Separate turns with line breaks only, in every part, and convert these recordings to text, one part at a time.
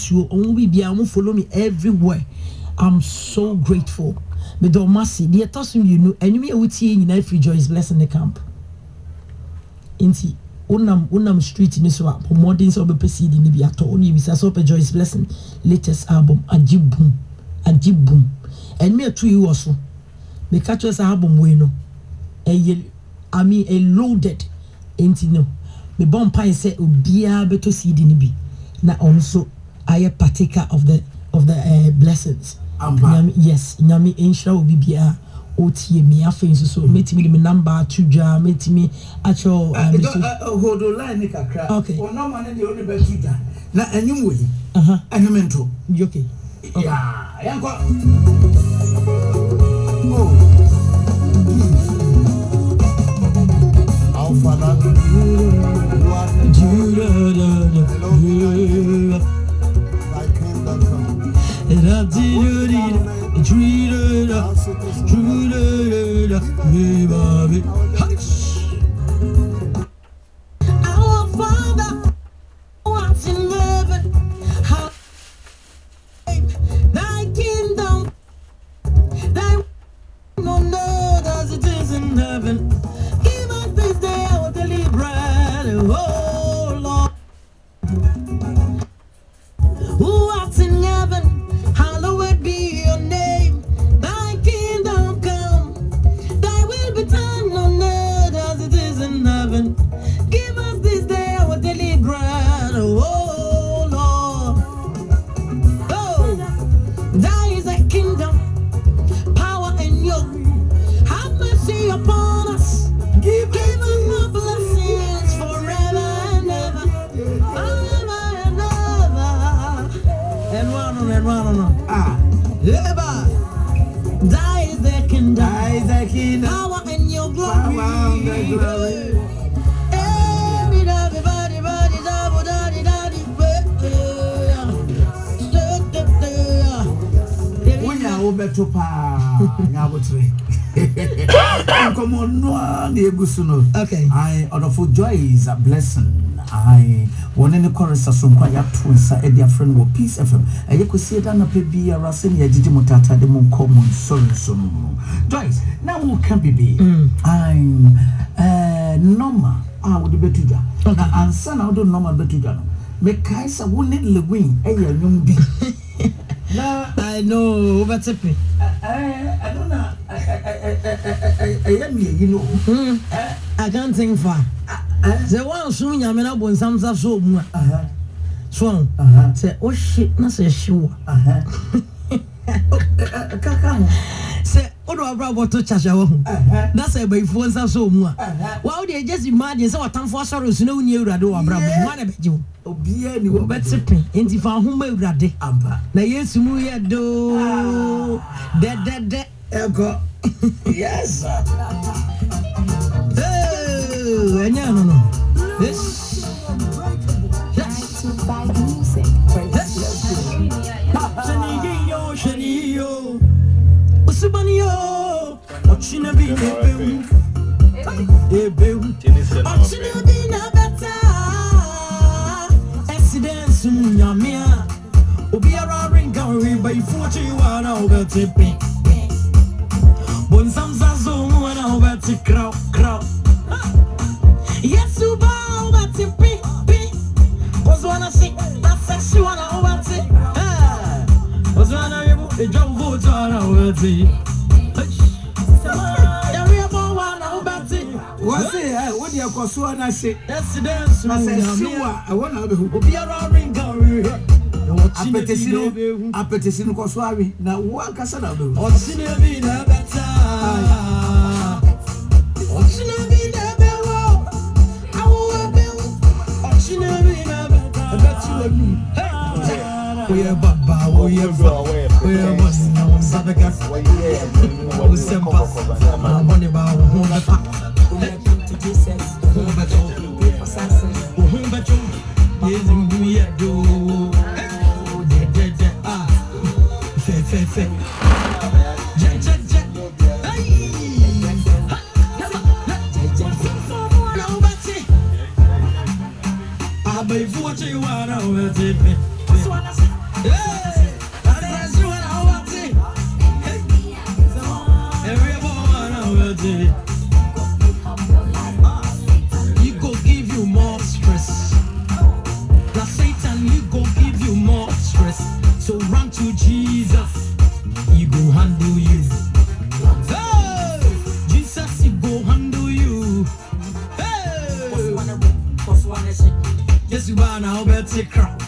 you only be able to follow me everywhere. I'm so grateful. But don't mercy, the tossing you know, and you would see in every Joyce blessing the camp. Inti, unam street in this one, modern so be proceeding be at all. You so Joyce blessing latest album, Ajib Boom, Ajib Boom. And me a 2 years also. Me catch us album we know. I mean a loaded inti no. Me bomb pie say obia beto CD ni bi. Na also I a partaker of the blessings. Yes, nyami insha will be bia otie me afin so metimi me number to ja metimi actual
hold on line kakra.
Okay.
O no man dey only be to ja. Na anyum we. Anyumento.
Okay.
Yeah, yanko. Oh. Alpha na.
Our Father what's in heaven, thy kingdom, thy on earth as it is in heaven. Give us this day our daily bread, oh Lord. Who art in heaven, hallowed be your name. Thy kingdom come, thy will be done on earth as it is in heaven. Give us this day our daily bread, oh Lord. Oh, thy is a kingdom, power and yoke. Have mercy upon us. Give us the blessings forever and ever. Forever and ever. And one on. Ever. Thy is the kingdom, power and your glory.
Beto pa nyabotre come on no na egusuno
Okay.
I for joy is a blessing. I one in the chorus so kwa ya twinsa e dia friend wo Peace FM e ye kosie da na pe bia rase ne agidi mutata de mon common so Joyce now who can be I'm normal would betuja na ansa na do normal betuja no me kaisa wo need le win e ya nyum bi. No,
I know, but I
don't know. I am here, you know.
I can't think far. The one soon, I mean, I want some so so. Say, oh shit, not say sure. Say, oh, no, I brought to charge. That's a by phone so much. Why they just imagine so what time for sorrows no near Rado, Abraham, you.
Obia ni wo
betsipe enti fa homa awurade
amba
na yesu mu ye do de
ego yes
enya no yes shaniyo usubaniyo ochina bi ebe ochina bi na beta accidents nyamia obiara ringa riba ifuchi wana obetipi bonsam zazo wana obeti kraw yesu ba obetipi ozwana si na sexy wana obeti ozwana yebu ejo vote wana obeti
what's it? What do you call so na say?
Accidents
nyamia I want to be
obiara ringa riba
apetesino ko so awi na wo akasa na do
ochina bi na beta ochina bi na bewo awo bewo ochina bi na beta betu anu we baba we boss na sabeka we sempa na money ba ho na pa to Jesus ho beto assassin ho beto yezu mi do fe jet hey I be for you are over You go give you more stress. Now Satan, you go give you more stress. So run to Jesus, he go handle you. Hey, Jesus, he go handle you. Hey, yes, you are now better crowd.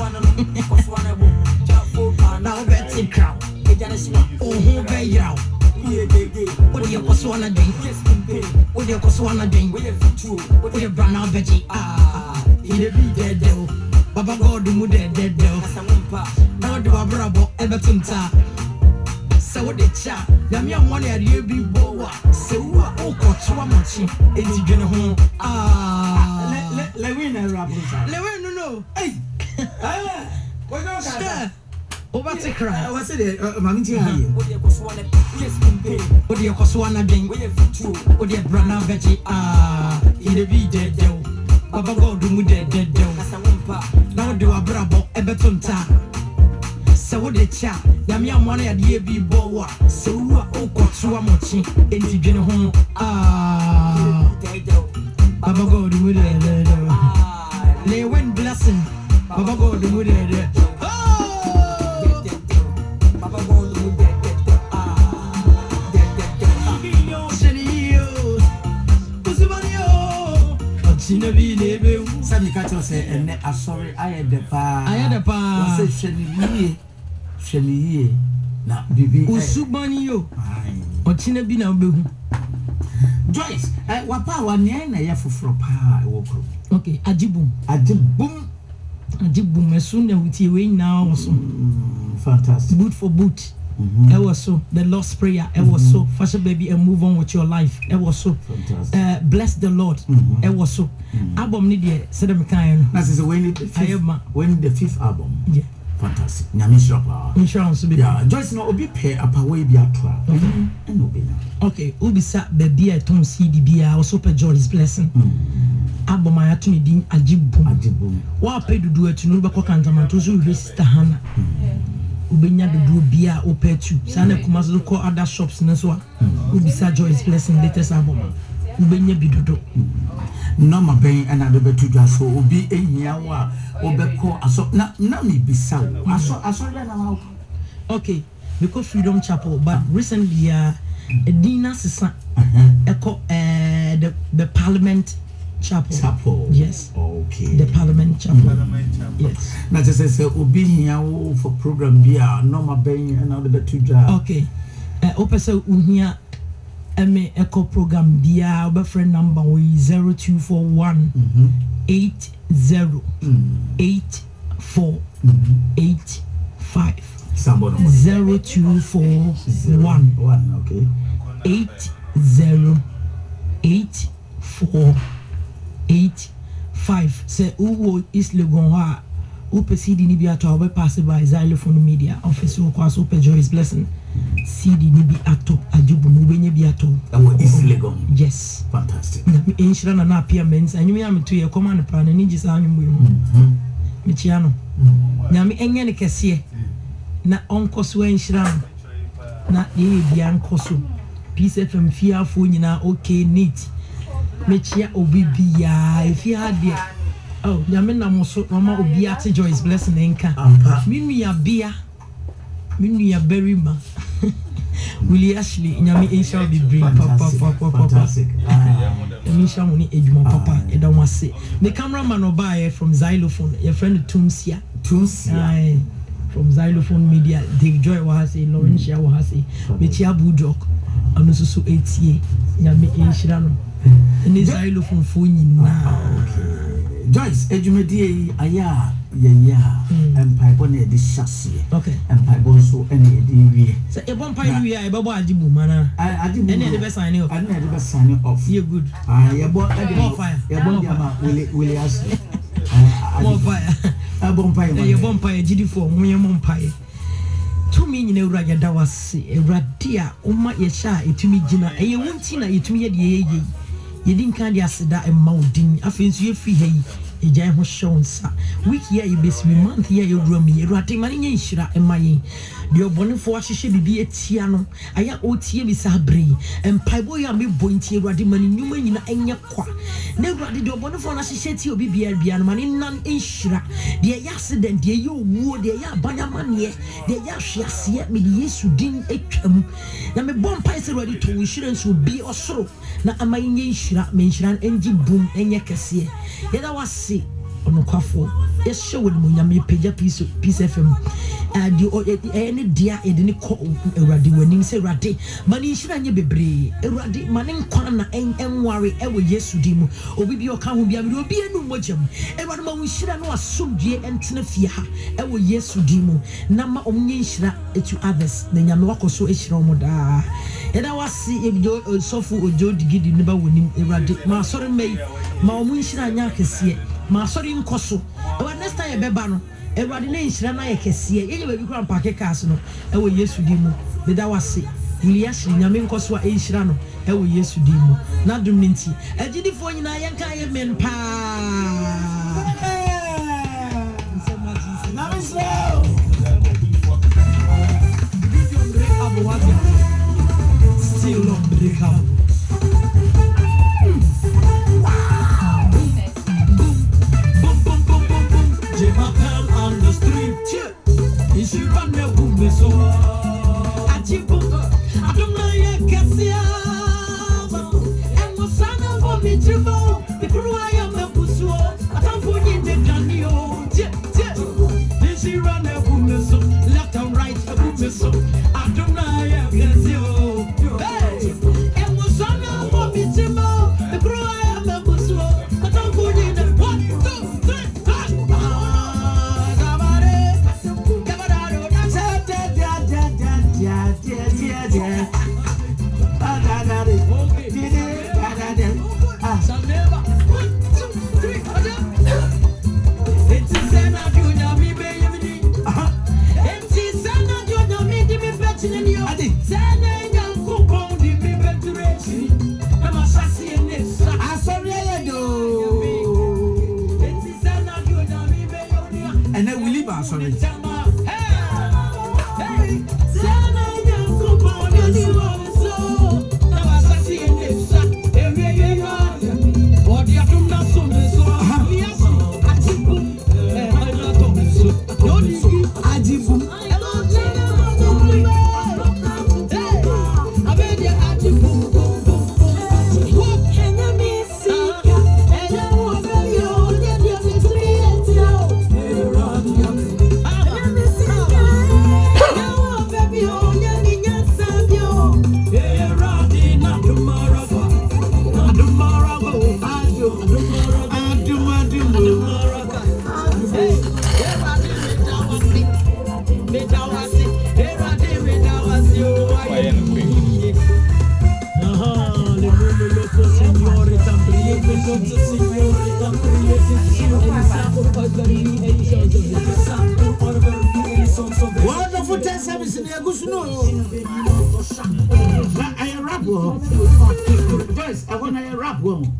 Now better crowd. Oh, who be you? What do you cause one a drink? What do you cause one a drink? What do you brand out veggie? He be dead though. Baba God do dead though. Now do a bravo Everton ta. So what the chat? Now me money at you be boa. So what? Oh, coach, one machine. It's gonna home.
Let me know,
No.
Hey, what goes on?
Over to cry.
What's it? Mammy,
What do you cause one a drink? What do you brand out veggie? He be dead though. Baba God do dead though. Now do a bravo Everton ta. So what the chat? Yamia money at ye be boa. So what? Oh, coach, one machine. It's gonna home. Baba God do dead though. Lay when blessing. Baba God do dead.
Sammy Catcher said, and I'm sorry, I had the pa. Was it Sheni? Now, Bibi,
Usubanio. Or China be now.
Joyce, what power near for power?
Okay, Ajibum. Ajibum, as soon as we see now also.
Fantastic.
Boot for boot. It was so the Lord's prayer. It was so fashion baby and move on with your life. It was so bless the Lord. It was so album need said me kind.
That is when the fifth album.
Yeah,
fantastic. Nyamisha
insurance baby.
Yeah, Joyce no obi pay apa we bi atwa. And obi na.
Okay, obi sa baby ton CD bia also per Joy's blessing. Album I to me din Ajibum. Wa pay dudu etu no be ko kantamanto so Sister Hannah. Ubenya do bia opetu sana kuma so call other shops na so ubisa Joy's blessing latest album ubenya bidodo
no ma ben na do betu dwa so obi ehia wa obeko aso na me bisa aso na.
Okay, because Freedom Chapel, but recently Dina Sisa echo the Parliament Chapel. Yes.
Okay.
The Parliament Chapel. Yes.
Now just say obi here for program bia no ma ben na the betu dwa.
Okay. Opesa uhia eme echo program bia obe friend number we 0241 80 8485
somebody
0241
okay
80 8485 say uwo is legon ha upe CD ni bia to pass by Xylophone Media office wo kwa so Joy's blessing CD ni bi ato ajubu no benye bi ato
is legon.
Yes,
fantastic.
na mi enshira na apia mens anyu ya meto ye command plan ni gisa anyu mu mi chiano na mi enye ne kese na onkoso enshira na ye bia nkoso Peace FM fiafo nyina okay neat mechia obi bia if you had there oh nyame na mo so mama obi ate Joy's blessing enka minu ya bia minu ya berima Willie Ashley nyame enshira be bring papa
fantastic
enshira mo ni edwuma papa eda wase the cameraman oba from Xylophone your friend Tumsia from Xylophone Media Dave Joy was a Laurentia was a mechia Budok anu so etie nyame enshira no ni Xylophone phone na.
Joyce ejumedie aya empire bona de chassis.
Okay,
empire bonso ene de wie
so e bon pie wie e be bo ajibu mana
ajibu
ene de be sign off
ene de be sign off
you good
ye bo fire ye bo diama Willie Ashley
more fire
bon pie
ye bon pie gidi4 mo ye mon pie to me nyina uraja da wase uradia oma ye sha etumi gina eye wonti na etumi ye de ye yedi nkan de aseda emma odin afensu ye fi hayi Ejan ho shown sa. Week here you best month here you drum me. Rati mani nye inshira emaye. The obone for ashishe bibi etiano. Aya otie mi sabre. Empaibo ya me bointie rati mani nyuma nyina enya kwa. Ne rati the obone for ashishe ti obi biano mani nan inshira. The accident the yo wo the ya banyamanie. The ya shiase me the Yesu din etwam. Na me bon paise ready to insurance will be osoro. Na amaye inshira me inshira enji boom enye kese. Yeda wase onokwafo yeshe woni munyame pagya peace FM the any dia edini ko Ewurade wanim se Ewurade mani nhira nye bebre Ewurade mani nkwa na enware ewo Yesu di mu obi bi oka ho bia me obi enu mogam Ewurade ma nhira no asomdue entena fie ha ewo Yesu di mu na ma omnye nhira to others na nyame wakoso ehira omo da yeda wase ebjo sofu ojo digidi ne ba wonim Ewurade ma sori mei ma omu nhira nya kese ma sorry nkoso e next time beba no Ewurade na nhira na yekese ye ba bi kura mpake cars no e wo Yesu di mu de da wase Julia shiri nyame nkoso a nhira no e wo Yesu di mu na dum nti agidifo nyina yenka ye men pa na mislo still unbreakable. On the street, is you run the boom so I don't know yet, Cassia, and was son of me to go. The crew I am a pussy, I don't forget the Janio. Is you run the boom so left and right, a boom so I don't know yet, Cassia, and was son of me to go. The crew I am a pussy, I don't forget the 1, 2, 3.
And then we leave our sorry. Wonderful test service in the Agusuno. I rap one. Yes, I want to rap one.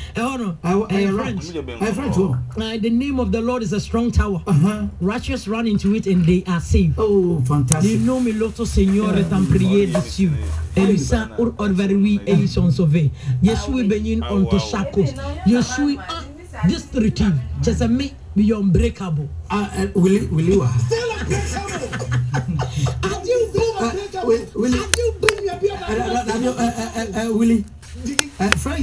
The name of the Lord is a strong tower. Righteous run into it and they are saved.
Oh, fantastic.
You know me, Lotto Signore, and prier dessus. Elisa or Orverui, Elison Sauvé. Yeshui Benin on to Shakos. Yeshui destructive. Just a me be unbreakable.
Will you?
Still unbreakable. And you do unbreakable. And you bring your beer.
Willie. Frank.